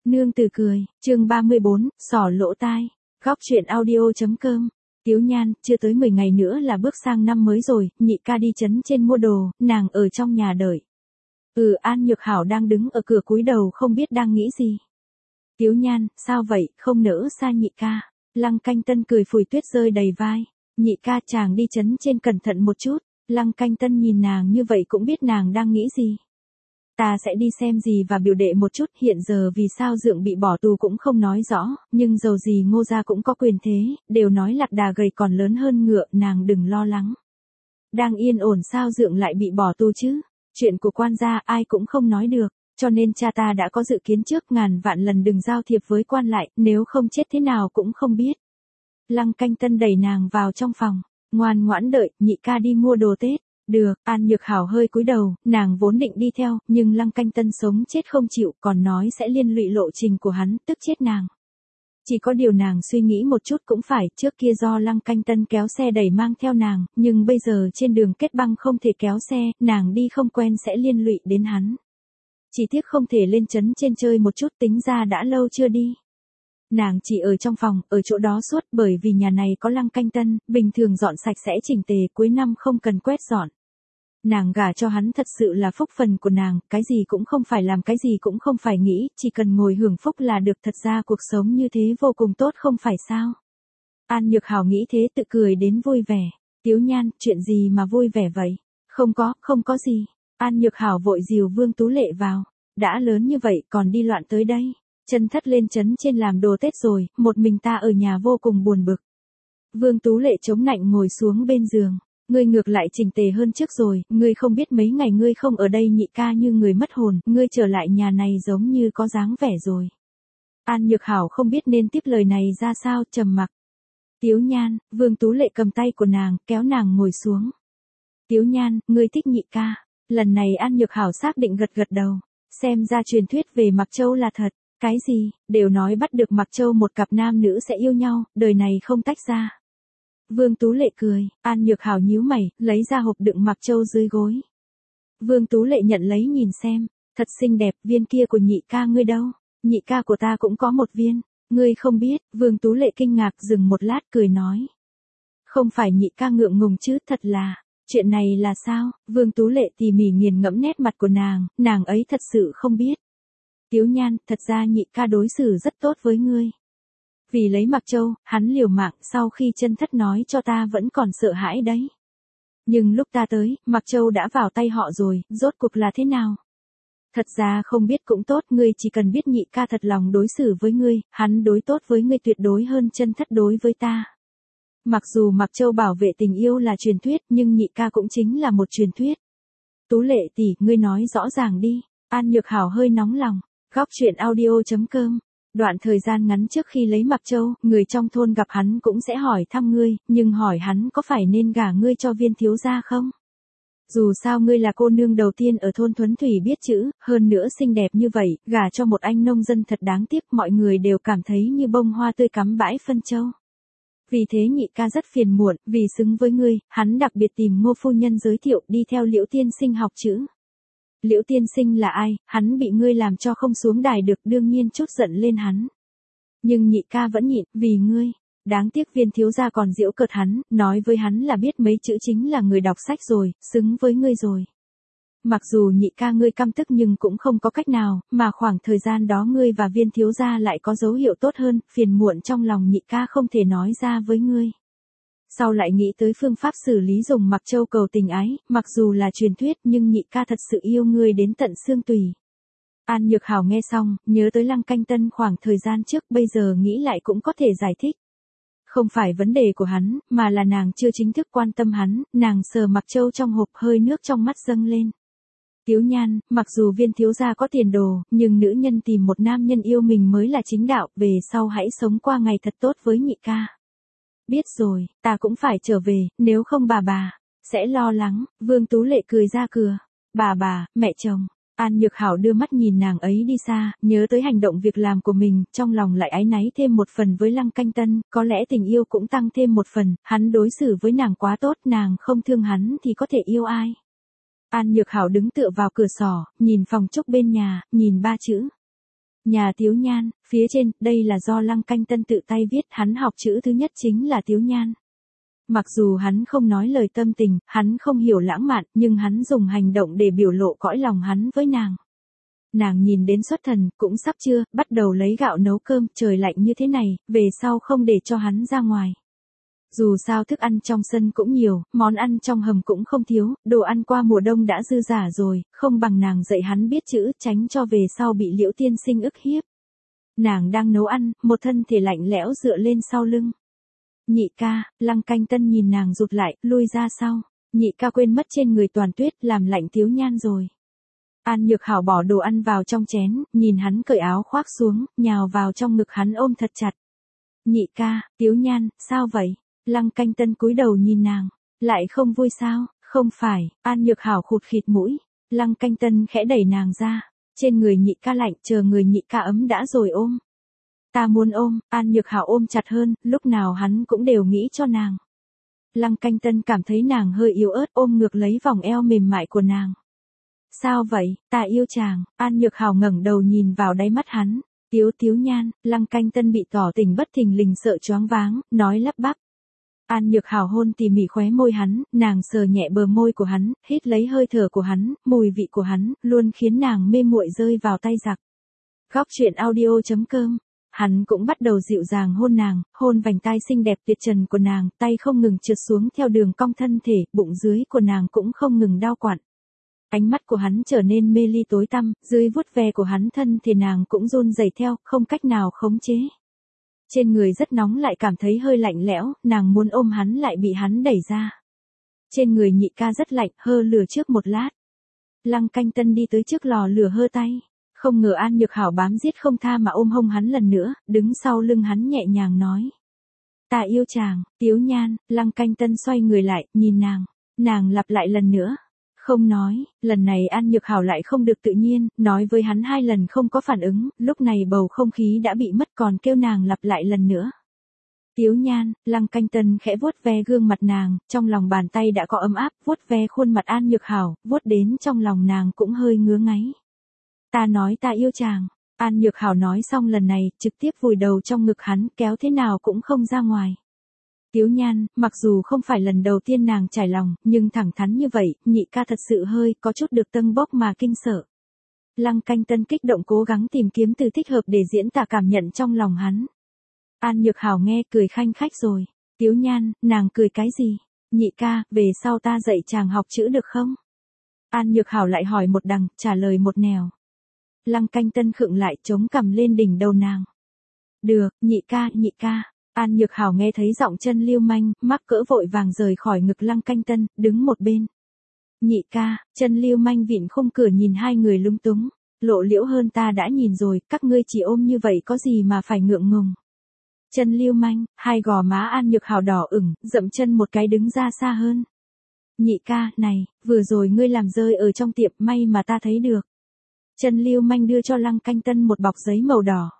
Nương tử cười, chương 34, sỏ lỗ tai. Góc chuyện audio.com. Tiếu Nhan, chưa tới 10 ngày nữa là bước sang năm mới rồi, nhị ca đi trấn trên mua đồ, nàng ở trong nhà đợi. An Nhược Hảo đang đứng ở cửa cúi đầu không biết đang nghĩ gì. Tiếu Nhan, sao vậy, không nỡ xa nhị ca. Lăng Canh Tân cười phủi tuyết rơi đầy vai. Nhị ca, chàng đi trấn trên cẩn thận một chút. Lăng Canh Tân nhìn nàng như vậy cũng biết nàng đang nghĩ gì. Ta sẽ đi xem gì và biểu đệ một chút, hiện giờ vì sao Dượng bị bỏ tù cũng không nói rõ, nhưng dầu gì Ngô gia cũng có quyền thế, đều nói lạc đà gầy còn lớn hơn ngựa, nàng đừng lo lắng. Đang yên ổn sao Dượng lại bị bỏ tù chứ? Chuyện của quan gia ai cũng không nói được, cho nên cha ta đã có dự kiến trước, ngàn vạn lần đừng giao thiệp với quan lại, nếu không chết thế nào cũng không biết. Lăng Canh Tân đẩy nàng vào trong phòng, ngoan ngoãn đợi, nhị ca đi mua đồ Tết. Được, An Nhược Hảo hơi cúi đầu, nàng vốn định đi theo, nhưng Lăng Canh Tân sống chết không chịu, còn nói sẽ liên lụy lộ trình của hắn, tức chết nàng. Chỉ có điều nàng suy nghĩ một chút cũng phải, trước kia do Lăng Canh Tân kéo xe đẩy mang theo nàng, nhưng bây giờ trên đường kết băng không thể kéo xe, nàng đi không quen sẽ liên lụy đến hắn. Chỉ tiếc không thể lên trấn trên chơi một chút, tính ra đã lâu chưa đi. Nàng chỉ ở trong phòng, ở chỗ đó suốt, bởi vì nhà này có Lăng Canh Tân, bình thường dọn sạch sẽ chỉnh tề, cuối năm không cần quét dọn. Nàng gả cho hắn thật sự là phúc phần của nàng, cái gì cũng không phải làm, cái gì cũng không phải nghĩ, chỉ cần ngồi hưởng phúc là được, thật ra cuộc sống như thế vô cùng tốt không phải sao. An Nhược Hảo nghĩ thế tự cười đến vui vẻ. Tiếu Nhan, chuyện gì mà vui vẻ vậy? Không có gì. An Nhược Hảo vội dìu Vương Tú Lệ vào. Đã lớn như vậy còn đi loạn tới đây. Chân thất lên trấn trên làm đồ Tết rồi, một mình ta ở nhà vô cùng buồn bực. Vương Tú Lệ chống nạnh ngồi xuống bên giường. Ngươi ngược lại chỉnh tề hơn trước rồi, ngươi không biết mấy ngày ngươi không ở đây nhị ca như người mất hồn, ngươi trở lại nhà này giống như có dáng vẻ rồi. An Nhược Hảo không biết nên tiếp lời này ra sao, trầm mặc. Tiếu Nhan, Vương Tú Lệ cầm tay của nàng, kéo nàng ngồi xuống. Tiếu Nhan, ngươi thích nhị ca. Lần này An Nhược Hảo xác định gật gật đầu. Xem ra truyền thuyết về Mặc Châu là thật. Cái gì, đều nói bắt được Mặc Châu một cặp nam nữ sẽ yêu nhau, đời này không tách ra. Vương Tú Lệ cười, An Nhược Hảo nhíu mày, lấy ra hộp đựng Mặc Châu dưới gối. Vương Tú Lệ nhận lấy nhìn xem, thật xinh đẹp, viên kia của nhị ca ngươi đâu? Nhị ca của ta cũng có một viên, ngươi không biết. Vương Tú Lệ kinh ngạc dừng một lát cười nói. Không phải nhị ca ngượng ngùng chứ, thật là, chuyện này là sao? Vương Tú Lệ tỉ mỉ nghiền ngẫm nét mặt của nàng ấy thật sự không biết. Tiếu Nhan, thật ra nhị ca đối xử rất tốt với ngươi. Vì lấy Mặc Châu, hắn liều mạng, sau khi chân thất nói cho ta vẫn còn sợ hãi đấy. Nhưng lúc ta tới, Mặc Châu đã vào tay họ rồi, rốt cuộc là thế nào? Thật ra không biết cũng tốt, ngươi chỉ cần biết nhị ca thật lòng đối xử với ngươi, hắn đối tốt với ngươi tuyệt đối hơn chân thất đối với ta. Mặc dù Mặc Châu bảo vệ tình yêu là truyền thuyết, nhưng nhị ca cũng chính là một truyền thuyết. Tú Lệ tỷ, ngươi nói rõ ràng đi. An Nhược Hảo hơi nóng lòng. Góc chuyện audio.com. Đoạn thời gian ngắn trước khi lấy Mặc Châu, người trong thôn gặp hắn cũng sẽ hỏi thăm ngươi, nhưng hỏi hắn có phải nên gả ngươi cho Viên thiếu gia không? Dù sao ngươi là cô nương đầu tiên ở thôn Thuấn Thủy biết chữ, hơn nữa xinh đẹp như vậy, gả cho một anh nông dân thật đáng tiếc, mọi người đều cảm thấy như bông hoa tươi cắm bãi phân châu. Vì thế nhị ca rất phiền muộn, vì xứng với ngươi, hắn đặc biệt tìm Ngô phu nhân giới thiệu đi theo Liễu tiên sinh học chữ. Liễu tiên sinh là ai, hắn bị ngươi làm cho không xuống đài được, đương nhiên chút giận lên hắn. Nhưng nhị ca vẫn nhịn, vì ngươi. Đáng tiếc Viên thiếu gia còn giễu cợt hắn, nói với hắn là biết mấy chữ chính là người đọc sách rồi, xứng với ngươi rồi. Mặc dù nhị ca ngươi căm tức nhưng cũng không có cách nào, mà khoảng thời gian đó ngươi và Viên thiếu gia lại có dấu hiệu tốt hơn, phiền muộn trong lòng nhị ca không thể nói ra với ngươi. Sau lại nghĩ tới phương pháp xử lý dùng Mặc Châu cầu tình ái, mặc dù là truyền thuyết nhưng nhị ca thật sự yêu ngươi đến tận xương tủy. An Nhược Hảo nghe xong, nhớ tới Lăng Canh Tân khoảng thời gian trước, bây giờ nghĩ lại cũng có thể giải thích. Không phải vấn đề của hắn, mà là nàng chưa chính thức quan tâm hắn, nàng sờ Mặc Châu trong hộp, hơi nước trong mắt dâng lên. Tiếu Nhan, mặc dù Viên thiếu gia có tiền đồ, nhưng nữ nhân tìm một nam nhân yêu mình mới là chính đạo, về sau hãy sống qua ngày thật tốt với nhị ca. Biết rồi, ta cũng phải trở về, nếu không bà sẽ lo lắng. Vương Tú Lệ cười ra cửa. Bà, mẹ chồng. An Nhược Hảo đưa mắt nhìn nàng ấy đi xa, nhớ tới hành động việc làm của mình, trong lòng lại áy náy thêm một phần với Lăng Canh Tân, có lẽ tình yêu cũng tăng thêm một phần, hắn đối xử với nàng quá tốt, nàng không thương hắn thì có thể yêu ai. An Nhược Hảo đứng tựa vào cửa sổ, nhìn phòng trúc bên nhà, nhìn ba chữ. Nhà Tiếu Nhan, phía trên, đây là do Lăng Canh Tân tự tay viết, hắn học chữ thứ nhất chính là Tiếu Nhan. Mặc dù hắn không nói lời tâm tình, hắn không hiểu lãng mạn, nhưng hắn dùng hành động để biểu lộ cõi lòng hắn với nàng. Nàng nhìn đến xuất thần, cũng sắp trưa, bắt đầu lấy gạo nấu cơm, trời lạnh như thế này, về sau không để cho hắn ra ngoài. Dù sao thức ăn trong sân cũng nhiều, món ăn trong hầm cũng không thiếu, đồ ăn qua mùa đông đã dư dả rồi, không bằng nàng dạy hắn biết chữ, tránh cho về sau bị Liễu tiên sinh ức hiếp. Nàng đang nấu ăn, một thân thể lạnh lẽo dựa lên sau lưng. Nhị ca, Lăng Canh Tân nhìn nàng rụt lại, lui ra sau. Nhị ca quên mất trên người toàn tuyết, làm lạnh Tiếu Nhan rồi. An Nhược Hảo bỏ đồ ăn vào trong chén, nhìn hắn cởi áo khoác xuống, nhào vào trong ngực hắn ôm thật chặt. Nhị ca, Tiếu Nhan, sao vậy? Lăng Canh Tân cúi đầu nhìn nàng, lại không vui sao? Không phải, An Nhược Hảo khụt khịt mũi. Lăng Canh Tân khẽ đẩy nàng ra, trên người nhị ca lạnh, chờ người nhị ca ấm đã rồi ôm. Ta muốn ôm, An Nhược Hảo ôm chặt hơn, lúc nào hắn cũng đều nghĩ cho nàng. Lăng Canh Tân cảm thấy nàng hơi yếu ớt, ôm ngược lấy vòng eo mềm mại của nàng. Sao vậy, ta yêu chàng, An Nhược Hảo ngẩng đầu nhìn vào đáy mắt hắn. Tiếu Nhan, Lăng Canh Tân bị tỏ tình bất thình lình sợ choáng váng, nói lắp bắp. An Nhược Hảo hôn tỉ mỉ khóe môi hắn, nàng sờ nhẹ bờ môi của hắn, hít lấy hơi thở của hắn, mùi vị của hắn, luôn khiến nàng mê muội rơi vào tay giặc. Góc truyện audio.com. Hắn cũng bắt đầu dịu dàng hôn nàng, hôn vành tai xinh đẹp tuyệt trần của nàng, tay không ngừng trượt xuống theo đường cong thân thể, bụng dưới của nàng cũng không ngừng đau quặn. Ánh mắt của hắn trở nên mê ly tối tăm, dưới vuốt ve của hắn thân thể nàng cũng run rẩy theo, không cách nào khống chế. Trên người rất nóng lại cảm thấy hơi lạnh lẽo, nàng muốn ôm hắn lại bị hắn đẩy ra. Trên người nhị ca rất lạnh, hơ lửa trước một lát. Lăng Canh Tân đi tới trước lò lửa hơ tay. Không ngờ An Nhược Hảo bám giết không tha mà ôm hông hắn lần nữa, đứng sau lưng hắn nhẹ nhàng nói. Ta yêu chàng, Tiếu Nhan. Lăng Canh Tân xoay người lại, nhìn nàng. Nàng lặp lại lần nữa. Không nói, lần này An Nhược Hảo lại không được tự nhiên, nói với hắn 2 lần không có phản ứng, lúc này bầu không khí đã bị mất còn kêu nàng lặp lại lần nữa. Tiếu Nhan, Lăng Canh Tân khẽ vuốt ve gương mặt nàng, trong lòng bàn tay đã có ấm áp, vuốt ve khuôn mặt An Nhược Hảo, vuốt đến trong lòng nàng cũng hơi ngứa ngáy. Ta nói ta yêu chàng. An Nhược Hảo nói xong lần này, trực tiếp vùi đầu trong ngực hắn, kéo thế nào cũng không ra ngoài. Tiếu Nhan, mặc dù không phải lần đầu tiên nàng trải lòng, nhưng thẳng thắn như vậy, nhị ca thật sự hơi, có chút được tâng bốc mà kinh sợ. Lăng Canh Tân kích động cố gắng tìm kiếm từ thích hợp để diễn tả cảm nhận trong lòng hắn. An Nhược Hảo nghe cười khanh khách rồi. Tiếu Nhan, nàng cười cái gì? Nhị ca, về sau ta dạy chàng học chữ được không? An Nhược Hảo lại hỏi một đằng, trả lời một nẻo. Lăng Canh Tân khựng lại chống cằm lên đỉnh đầu nàng. Được, nhị ca. An Nhược Hảo nghe thấy giọng chân lưu manh, mắc cỡ vội vàng rời khỏi ngực Lăng Canh Tân, đứng một bên. Nhị ca, chân lưu manh vịn khung cửa nhìn hai người lúng túng. Lộ liễu hơn ta đã nhìn rồi, các ngươi chỉ ôm như vậy có gì mà phải ngượng ngùng. Chân lưu manh, hai gò má An Nhược Hảo đỏ ửng, dậm chân một cái đứng ra xa hơn. Nhị ca, này, vừa rồi ngươi làm rơi ở trong tiệm, may mà ta thấy được. Chân lưu manh đưa cho Lăng Canh Tân một bọc giấy màu đỏ.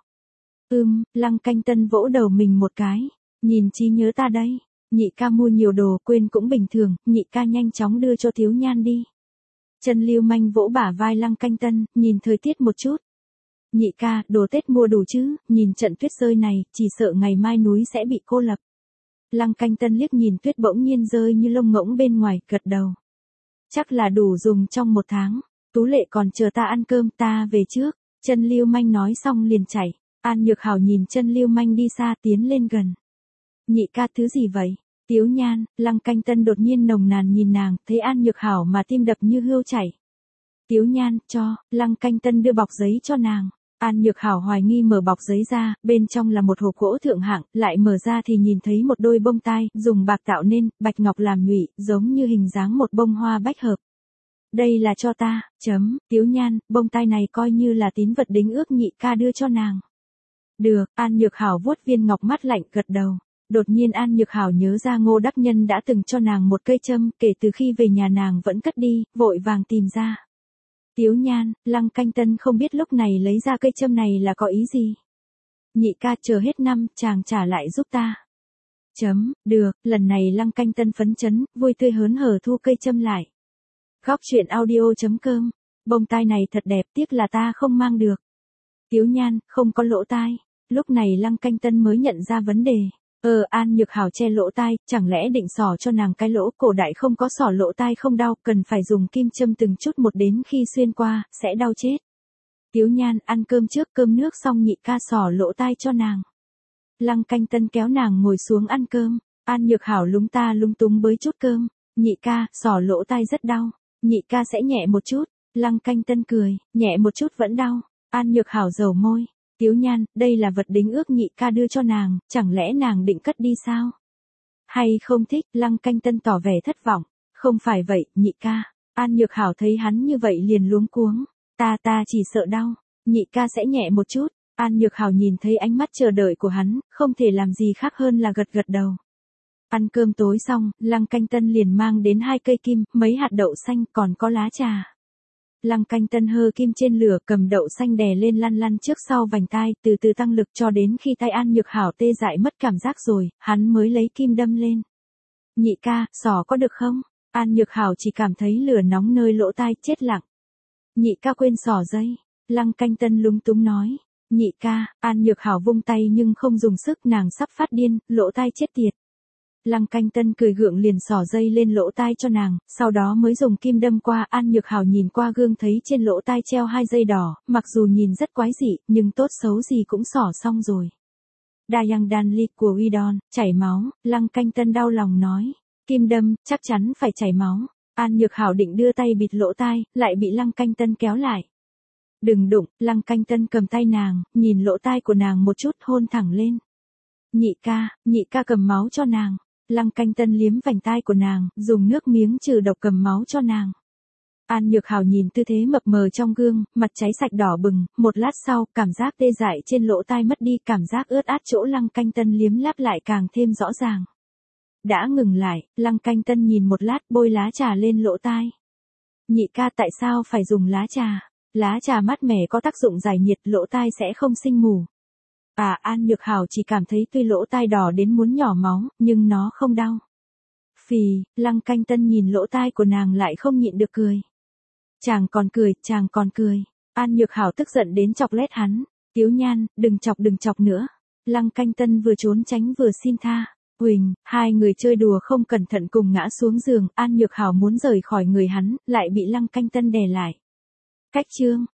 Lăng Canh Tân vỗ đầu mình một cái. Nhìn trí nhớ ta đây. Nhị ca mua nhiều đồ quên cũng bình thường, nhị ca nhanh chóng đưa cho Tiếu Nhan đi. Chân lưu manh vỗ bả vai Lăng Canh Tân, nhìn thời tiết một chút. Nhị ca, đồ Tết mua đủ chứ, nhìn trận tuyết rơi này, chỉ sợ ngày mai núi sẽ bị cô lập. Lăng Canh Tân liếc nhìn tuyết bỗng nhiên rơi như lông ngỗng bên ngoài, gật đầu. Chắc là đủ dùng trong 1 tháng. Tú Lệ còn chờ ta ăn cơm, ta về trước. Chân lưu manh nói xong liền chạy. An Nhược Hảo nhìn chân lưu manh đi xa tiến lên gần. Nhị ca thứ gì vậy? Tiếu Nhan. Lăng Canh Tân đột nhiên nồng nàn nhìn nàng, thấy An Nhược Hảo mà tim đập như hươu chảy. Tiếu Nhan, cho. Lăng Canh Tân đưa bọc giấy cho nàng. An Nhược Hảo hoài nghi mở bọc giấy ra, bên trong là một hộp gỗ thượng hạng, lại mở ra thì nhìn thấy một đôi bông tai, dùng bạc tạo nên, bạch ngọc làm nhụy, giống như hình dáng một bông hoa bách hợp. Đây là cho ta, Tiếu Nhan, bông tai này coi như là tín vật đính ước nhị ca đưa cho nàng. Được, An Nhược Hảo vuốt viên ngọc mắt lạnh gật đầu. Đột nhiên An Nhược Hảo nhớ ra Ngô Đắc Nhân đã từng cho nàng một cây châm, kể từ khi về nhà nàng vẫn cất đi, vội vàng tìm ra. Tiếu Nhan, Lăng Canh Tân không biết lúc này lấy ra cây châm này là có ý gì. Nhị ca chờ hết năm, chàng trả lại giúp ta. Được, lần này Lăng Canh Tân phấn chấn, vui tươi hớn hở thu cây châm lại. Góc truyện audio.com. Bông tai này thật đẹp, tiếc là ta không mang được. Tiếu Nhan, không có lỗ tai. Lúc này Lăng Canh Tân mới nhận ra vấn đề. An Nhược Hảo che lỗ tai, chẳng lẽ định xỏ cho nàng cái lỗ, cổ đại không có xỏ lỗ tai không đau, cần phải dùng kim châm từng chút một đến khi xuyên qua, sẽ đau chết. Tiếu Nhan, ăn cơm trước, cơm nước xong nhị ca xỏ lỗ tai cho nàng. Lăng Canh Tân kéo nàng ngồi xuống ăn cơm. An Nhược Hảo lúng ta lúng túng bới chút cơm. Nhị ca, xỏ lỗ tai rất đau. Nhị ca sẽ nhẹ một chút. Lăng Canh Tân cười, nhẹ một chút vẫn đau. An Nhược Hảo dầu môi. Tiếu Nhan, đây là vật đính ước nhị ca đưa cho nàng, chẳng lẽ nàng định cất đi sao? Hay không thích? Lăng Canh Tân tỏ vẻ thất vọng. Không phải vậy, nhị ca. An Nhược Hảo thấy hắn như vậy liền luống cuống. Ta chỉ sợ đau. Nhị ca sẽ nhẹ một chút. An Nhược Hảo nhìn thấy ánh mắt chờ đợi của hắn, không thể làm gì khác hơn là gật gật đầu. Ăn cơm tối xong, Lăng Canh Tân liền mang đến 2 cây kim, mấy hạt đậu xanh, còn có lá trà. Lăng Canh Tân hơ kim trên lửa, cầm đậu xanh đè lên lăn lăn trước sau vành tai, từ từ tăng lực cho đến khi tay An Nhược Hảo tê dại mất cảm giác rồi, hắn mới lấy kim đâm lên. Nhị ca, xỏ có được không? An Nhược Hảo chỉ cảm thấy lửa nóng nơi lỗ tai, chết lặng. Nhị ca quên xỏ dây. Lăng Canh Tân lúng túng nói. Nhị ca, An Nhược Hảo vung tay nhưng không dùng sức, nàng sắp phát điên, lỗ tai chết tiệt. Lăng Canh Tân cười gượng liền xỏ dây lên lỗ tai cho nàng, sau đó mới dùng kim đâm qua. An Nhược Hảo nhìn qua gương thấy trên lỗ tai treo 2 dây đỏ, mặc dù nhìn rất quái dị, nhưng tốt xấu gì cũng xỏ xong rồi. Dayang Danli của Widon, chảy máu, Lăng Canh Tân đau lòng nói. Kim đâm, chắc chắn phải chảy máu. An Nhược Hảo định đưa tay bịt lỗ tai, lại bị Lăng Canh Tân kéo lại. Đừng đụng. Lăng Canh Tân cầm tay nàng, nhìn lỗ tai của nàng một chút, hôn thẳng lên. Nhị ca cầm máu cho nàng. Lăng Canh Tân liếm vành tai của nàng, dùng nước miếng trừ độc cầm máu cho nàng. An Nhược Hảo nhìn tư thế mập mờ trong gương, mặt cháy sạch đỏ bừng, một lát sau, cảm giác tê dại trên lỗ tai mất đi, cảm giác ướt át chỗ Lăng Canh Tân liếm láp lại càng thêm rõ ràng. Đã ngừng lại, Lăng Canh Tân nhìn một lát, bôi lá trà lên lỗ tai. Nhị ca, tại sao phải dùng lá trà? Lá trà mát mẻ có tác dụng giải nhiệt, lỗ tai sẽ không sinh mù. An Nhược Hảo chỉ cảm thấy tuy lỗ tai đỏ đến muốn nhỏ máu, nhưng nó không đau. Phì, Lăng Canh Tân nhìn lỗ tai của nàng lại không nhịn được cười. Chàng còn cười. An Nhược Hảo tức giận đến chọc lét hắn. Tiếu Nhan, đừng chọc nữa. Lăng Canh Tân vừa trốn tránh vừa xin tha. Huỳnh, hai người chơi đùa không cẩn thận cùng ngã xuống giường, An Nhược Hảo muốn rời khỏi người hắn, lại bị Lăng Canh Tân đè lại. Cách chương